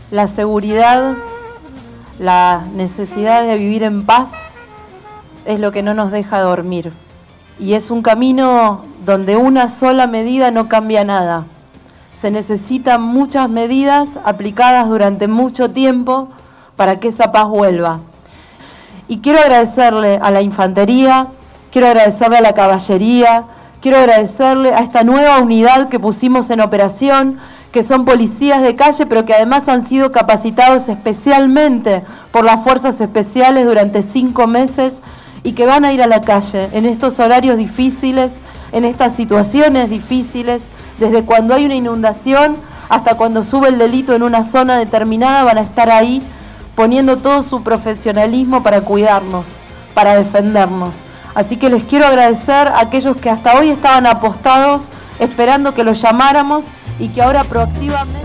La seguridad, la necesidad de vivir en paz es lo que no nos deja dormir. Y es un camino donde una sola medida no cambia nada. Se necesitan muchas medidas aplicadas durante mucho tiempo para que esa paz vuelva. Y quiero agradecerle a la infantería, quiero agradecerle a la caballería, quiero agradecerle a esta nueva unidad que pusimos en operación, que son policías de calle, pero que además han sido capacitados especialmente por las fuerzas especiales durante 5 meses y que van a ir a la calle en estos horarios difíciles, en estas situaciones difíciles, desde cuando hay una inundación hasta cuando sube el delito en una zona determinada, van a estar ahí poniendo todo su profesionalismo para cuidarnos, para defendernos. Así que les quiero agradecer a aquellos que hasta hoy estaban apostados, esperando que los llamáramos y que ahora proactivamente...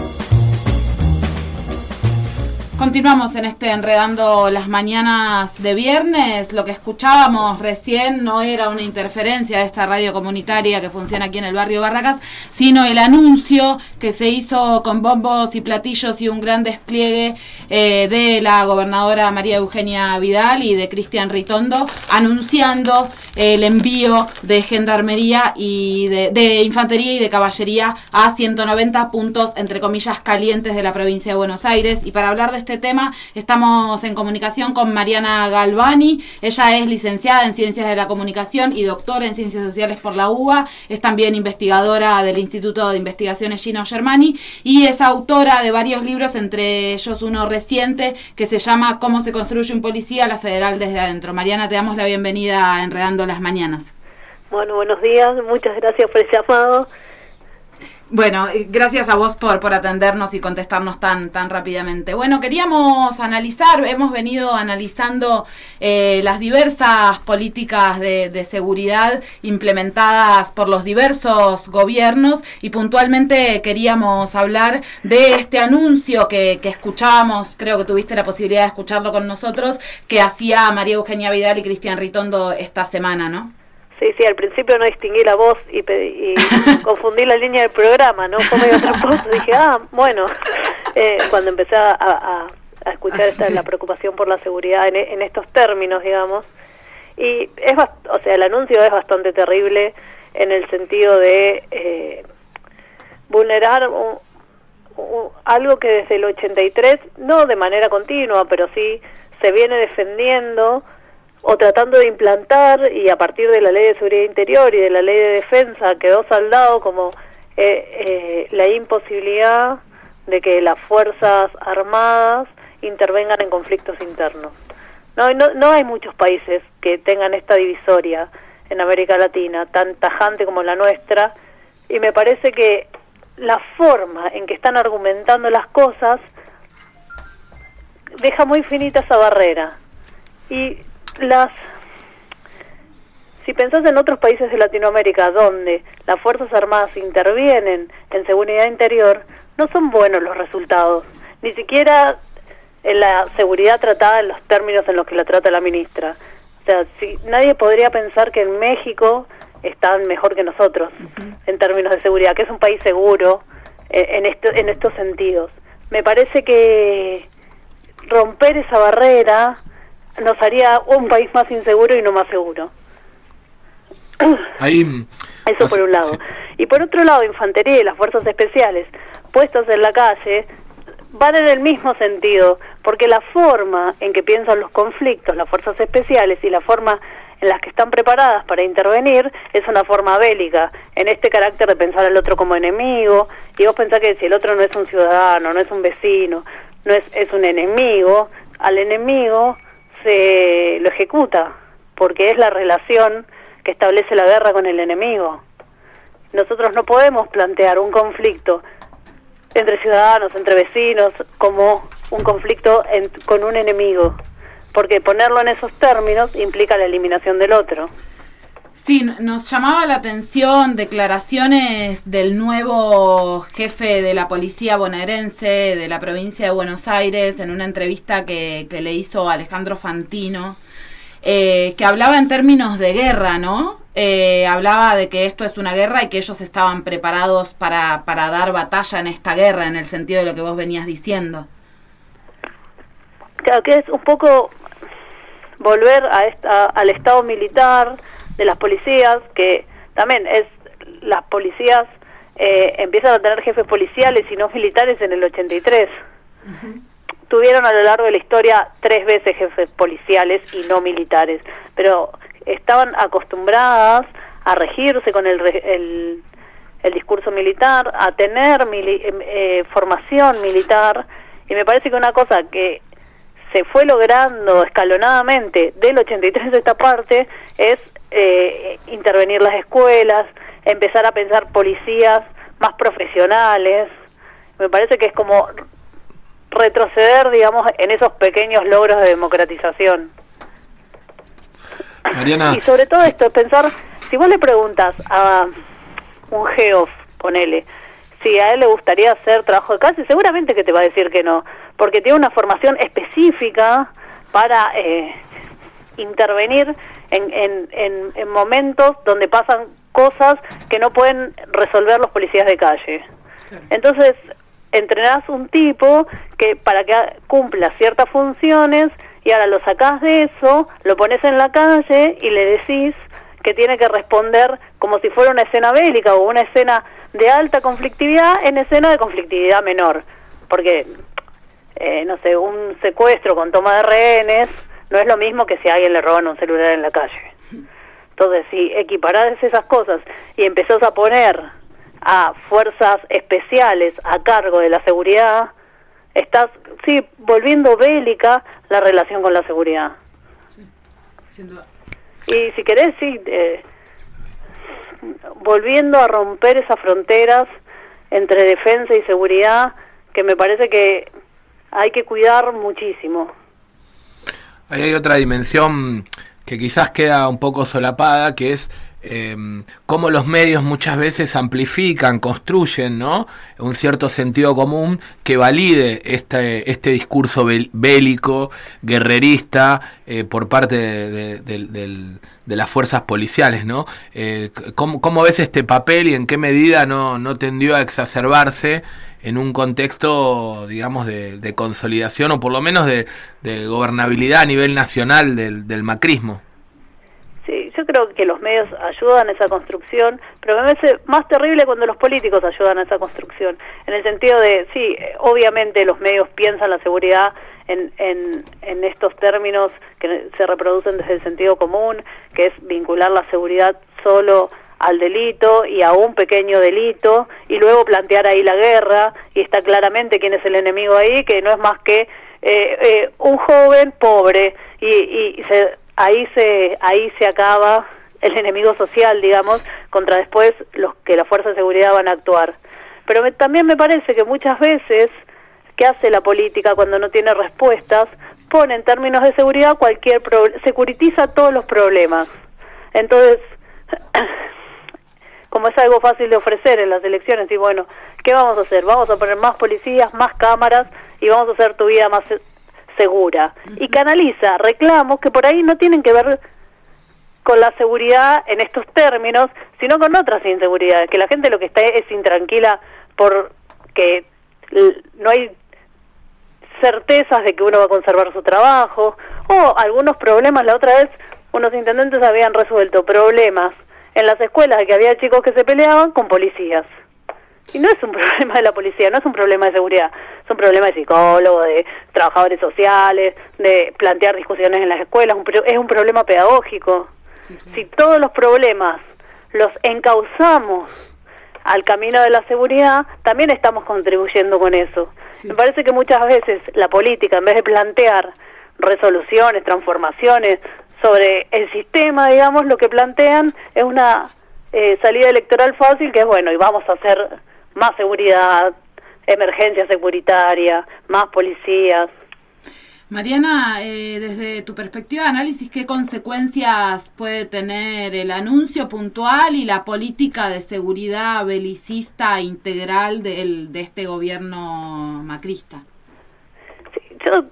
Continuamos en Enredando las Mañanas de viernes. Lo que escuchábamos recién no era una interferencia de esta radio comunitaria que funciona aquí en el barrio Barracas, sino el anuncio que se hizo con bombos y platillos y un gran despliegue de la gobernadora María Eugenia Vidal y de Cristian Ritondo, anunciando el envío de gendarmería y de infantería y de caballería a 190 puntos, entre comillas, calientes de la provincia de Buenos Aires. Y para hablar de este tema estamos en comunicación con Mariana Galvani. Ella es licenciada en Ciencias de la Comunicación y doctora en Ciencias Sociales por la UBA. Es también investigadora del Instituto de Investigaciones Gino Germani y es autora de varios libros, entre ellos uno reciente que se llama ¿Cómo se construye un policía? La Federal desde adentro. Mariana, te damos la bienvenida a Enredando las Mañanas. Bueno, buenos días, muchas gracias por el llamado. Bueno, gracias a vos por atendernos y contestarnos tan rápidamente. Bueno, queríamos analizar, hemos venido analizando las diversas políticas de seguridad implementadas por los diversos gobiernos y puntualmente queríamos hablar de este anuncio que escuchábamos, creo que tuviste la posibilidad de escucharlo con nosotros, que hacía María Eugenia Vidal y Cristian Ritondo esta semana, ¿no? Sí, al principio no distinguí la voz y confundí la línea del programa, ¿no? Fue medio tramposo, dije, bueno, cuando empecé a escuchar la preocupación por la seguridad en estos términos, digamos, y el anuncio es bastante terrible en el sentido de vulnerar algo que desde el 83, no de manera continua, pero sí se viene defendiendo o tratando de implantar, y a partir de la Ley de Seguridad Interior y de la Ley de Defensa quedó saldado como la imposibilidad de que las Fuerzas Armadas intervengan en conflictos internos. No hay muchos países que tengan esta divisoria en América Latina, tan tajante como la nuestra, y me parece que la forma en que están argumentando las cosas deja muy finita esa barrera. Y si pensás en otros países de Latinoamérica donde las Fuerzas Armadas intervienen en seguridad interior, no son buenos los resultados, ni siquiera en la seguridad tratada en los términos en los que la trata la ministra. O sea, nadie podría pensar que en México están mejor que nosotros en términos de seguridad, que es un país seguro en estos sentidos. Me parece que romper esa barrera nos haría un país más inseguro y no más seguro. Eso por un lado. Sí. Y por otro lado, infantería y las fuerzas especiales puestas en la calle van en el mismo sentido, porque la forma en que piensan los conflictos, las fuerzas especiales, y la forma en las que están preparadas para intervenir es una forma bélica, en este carácter de pensar al otro como enemigo, y vos pensás que si el otro no es un ciudadano, no es un vecino, es un enemigo, al enemigo se lo ejecuta, porque es la relación que establece la guerra con el enemigo. Nosotros no podemos plantear un conflicto entre ciudadanos, entre vecinos, como un conflicto con un enemigo, porque ponerlo en esos términos implica la eliminación del otro. Sí, nos llamaba la atención declaraciones del nuevo jefe de la policía bonaerense de la provincia de Buenos Aires en una entrevista que le hizo Alejandro Fantino, que hablaba en términos de guerra, ¿no? Hablaba de que esto es una guerra y que ellos estaban preparados para dar batalla en esta guerra, en el sentido de lo que vos venías diciendo. Claro, que es un poco volver al estado militar de las policías, que también es, las policías empiezan a tener jefes policiales y no militares en el 83. Tuvieron a lo largo de la historia 3 veces jefes policiales y no militares, pero estaban acostumbradas a regirse con el discurso militar, a tener formación militar, y me parece que una cosa que se fue logrando escalonadamente del 83 a esta parte es intervenir las escuelas, empezar a pensar policías más profesionales. Me parece que es como retroceder, digamos, en esos pequeños logros de democratización. Mariana, y sobre todo esto, pensar, si vos le preguntas a un geóf, ponele, si a él le gustaría hacer trabajo de calle, seguramente que te va a decir que no, porque tiene una formación específica para intervenir en momentos donde pasan cosas que no pueden resolver los policías de calle. Entonces, entrenás un tipo que para que cumpla ciertas funciones, y ahora lo sacás de eso, lo pones en la calle y le decís que tiene que responder como si fuera una escena bélica o una escena de alta conflictividad en escena de conflictividad menor, porque no sé, un secuestro con toma de rehenes no es lo mismo que si a alguien le roban un celular en la calle. Entonces, si equiparás esas cosas y empezás a poner a fuerzas especiales a cargo de la seguridad, estás, sí, volviendo bélica la relación con la seguridad. Sí, sin duda. Y si querés, sí, volviendo a romper esas fronteras entre defensa y seguridad, que me parece que hay que cuidar muchísimo. Ahí hay otra dimensión que quizás queda un poco solapada, que es cómo los medios muchas veces amplifican, construyen, ¿no?, un cierto sentido común que valide este discurso bélico, guerrerista, por parte de las fuerzas policiales, ¿no? ¿Cómo ves este papel y en qué medida no tendió a exacerbarse en un contexto, digamos, de consolidación o por lo menos de gobernabilidad a nivel nacional del macrismo? Sí, yo creo que los medios ayudan a esa construcción, pero me parece más terrible cuando los políticos ayudan a esa construcción, en el sentido de, sí, obviamente los medios piensan la seguridad en estos términos que se reproducen desde el sentido común, que es vincular la seguridad solo al delito y a un pequeño delito, y luego plantear ahí la guerra, y está claramente quién es el enemigo ahí, que no es más que un joven pobre, y ahí se acaba el enemigo social, digamos, contra después los que la fuerza de seguridad van a actuar. Pero también me parece que muchas veces, ¿qué hace la política cuando no tiene respuestas? Pone en términos de seguridad securitiza todos los problemas. Entonces, como es algo fácil de ofrecer en las elecciones, y bueno, ¿qué vamos a hacer? Vamos a poner más policías, más cámaras, y vamos a hacer tu vida más segura. Y canaliza reclamos que por ahí no tienen que ver con la seguridad en estos términos, sino con otras inseguridades, que la gente lo que está es intranquila porque no hay certezas de que uno va a conservar su trabajo, o algunos problemas. La otra vez unos intendentes habían resuelto problemas en las escuelas de que había chicos que se peleaban con policías. Y no es un problema de la policía, no es un problema de seguridad, es un problema de psicólogos, de trabajadores sociales, de plantear discusiones en las escuelas, es un problema pedagógico. Sí, claro. Si todos los problemas los encauzamos al camino de la seguridad, también estamos contribuyendo con eso. Sí. Me parece que muchas veces la política, en vez de plantear resoluciones, transformaciones sobre el sistema, digamos, lo que plantean es una salida electoral fácil, que es bueno, y vamos a hacer más seguridad, emergencia securitaria, más policías. Mariana, desde tu perspectiva de análisis, ¿qué consecuencias puede tener el anuncio puntual y la política de seguridad belicista integral de este gobierno macrista? Sí, yo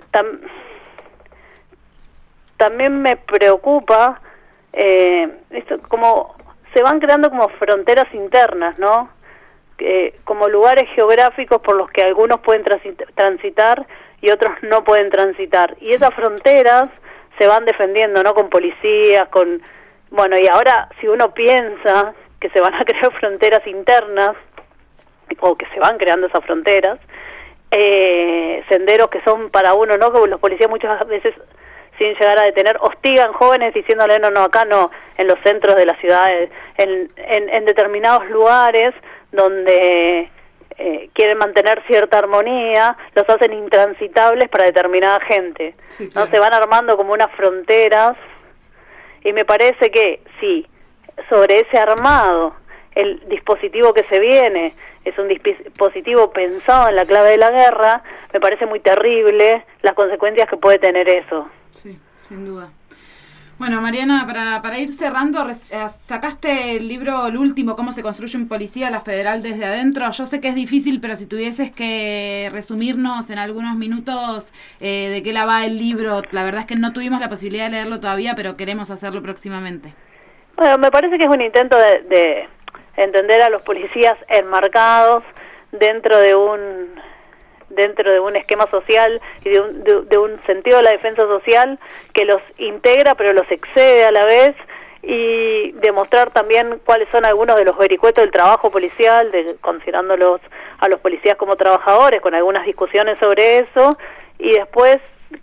también me preocupa esto, como se van creando como fronteras internas, ¿no? como lugares geográficos por los que algunos pueden transitar y otros no pueden transitar. Y esas fronteras se van defendiendo, ¿no? Con policías, bueno, y ahora si uno piensa que se van a crear fronteras internas, o que se van creando esas fronteras, senderos que son para uno, ¿no? Que los policías muchas veces, sin llegar a detener, hostigan jóvenes diciéndole no, acá no, en los centros de las ciudades, en determinados lugares donde quieren mantener cierta armonía, los hacen intransitables para determinada gente. Sí, claro. ¿No? Se van armando como unas fronteras, y me parece que sí, sobre ese armado, el dispositivo que se viene es un dispositivo pensado en la clave de la guerra, me parece muy terrible las consecuencias que puede tener eso. Sí, sin duda. Bueno, Mariana, para ir cerrando, sacaste el libro, el último, ¿Cómo se construye un policía, la federal desde adentro? Yo sé que es difícil, pero si tuvieses que resumirnos en algunos minutos de qué la va el libro, la verdad es que no tuvimos la posibilidad de leerlo todavía, pero queremos hacerlo próximamente. Bueno, me parece que es un intento de entender a los policías enmarcados dentro de un esquema social y de un sentido de la defensa social que los integra pero los excede a la vez, y demostrar también cuáles son algunos de los vericuetos del trabajo policial, considerándolos a los policías como trabajadores, con algunas discusiones sobre eso. Y después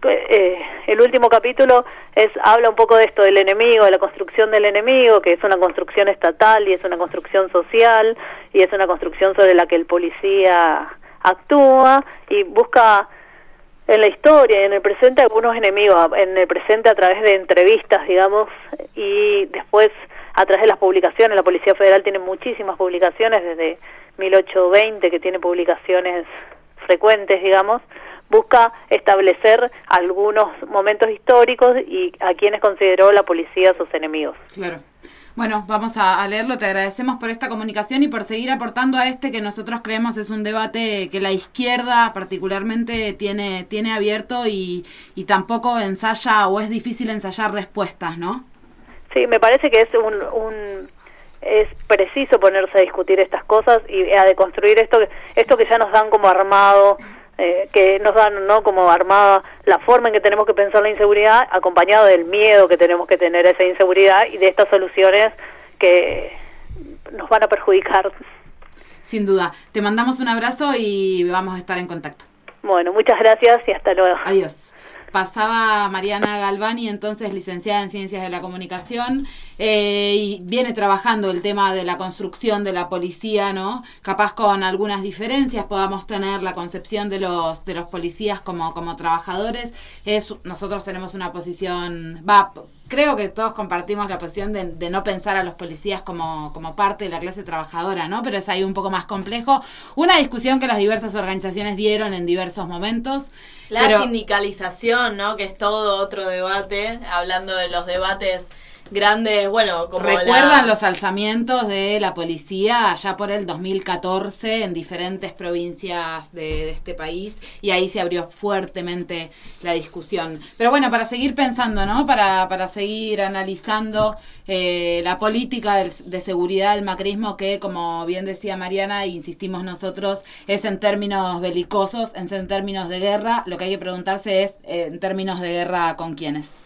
el último capítulo habla un poco de esto, del enemigo, de la construcción del enemigo, que es una construcción estatal y es una construcción social y es una construcción sobre la que el policía actúa y busca en la historia y en el presente algunos enemigos, en el presente a través de entrevistas, digamos, y después a través de las publicaciones. La Policía Federal tiene muchísimas publicaciones, desde 1820 que tiene publicaciones frecuentes, digamos. Busca establecer algunos momentos históricos y a quienes consideró la policía sus enemigos. Claro. Bueno, vamos a leerlo. Te agradecemos por esta comunicación y por seguir aportando a que nosotros creemos es un debate que la izquierda particularmente tiene abierto y tampoco ensaya, o es difícil ensayar respuestas, ¿no? Sí, me parece que es preciso ponerse a discutir estas cosas y a deconstruir esto que ya nos dan como armado, que nos dan, ¿no?, como armada la forma en que tenemos que pensar la inseguridad, acompañado del miedo que tenemos que tener a esa inseguridad y de estas soluciones que nos van a perjudicar. Sin duda. Te mandamos un abrazo y vamos a estar en contacto. Bueno, muchas gracias y hasta luego. Adiós. Pasaba Mariana Galvani, entonces licenciada en Ciencias de la Comunicación, y viene trabajando el tema de la construcción de la policía, ¿no? Capaz con algunas diferencias podamos tener la concepción de los policías como trabajadores. Nosotros tenemos una posición, creo que todos compartimos la posición de no pensar a los policías como parte de la clase trabajadora, ¿no? Pero es ahí un poco más complejo. Una discusión que las diversas organizaciones dieron en diversos momentos. La sindicalización, ¿no? Que es todo otro debate, hablando de los debates grandes, bueno, como ¿recuerdan los alzamientos de la policía allá por el 2014 en diferentes provincias de este país? Y ahí se abrió fuertemente la discusión. Pero bueno, para seguir pensando, ¿no? Para seguir analizando la política de seguridad del macrismo, que como bien decía Mariana, insistimos nosotros, es en términos belicosos, es en términos de guerra. Lo que hay que preguntarse es en términos de guerra con quiénes.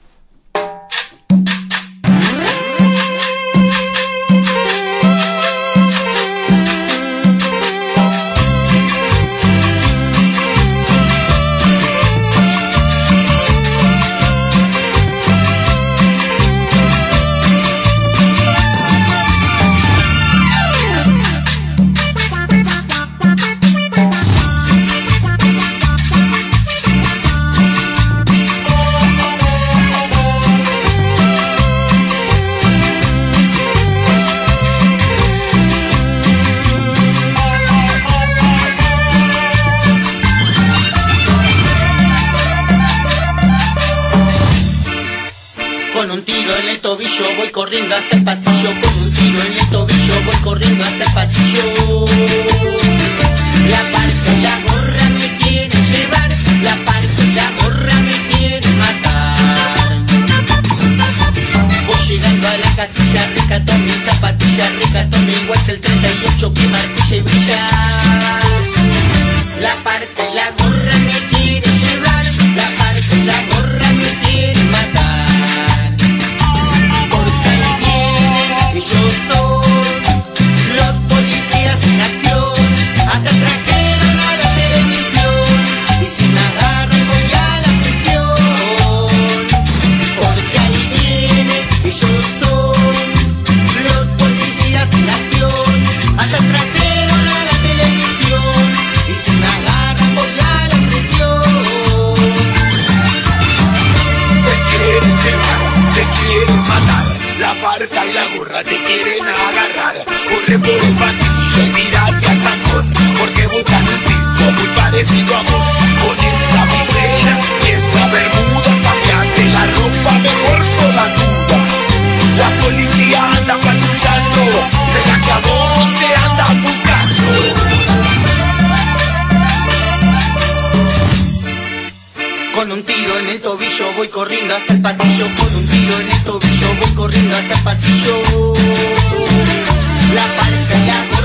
Con un tiro en el tobillo voy corriendo hasta el pasillo. Con un tiro en el tobillo voy corriendo hasta el pasillo. La parte y la gorra me quieren llevar, la parte y la gorra me quieren matar. Voy llegando a la casilla, rescato mi zapatilla, rescato mi guacha el 38 que martilla y droga te quieren agarrar. Corre por el pasillo y tírate al salón, porque buscan un tipo muy parecido a vos. Con esa vidriera y esa bermuda, cambiate la ropa mejor por las dudas. La policía anda patrullando, será que a vos te andan buscando. Con un tiro en el tobillo voy corriendo hasta el pasillo. Con un tiro en el tobillo voy corriendo hasta el pasillo. La pareja y la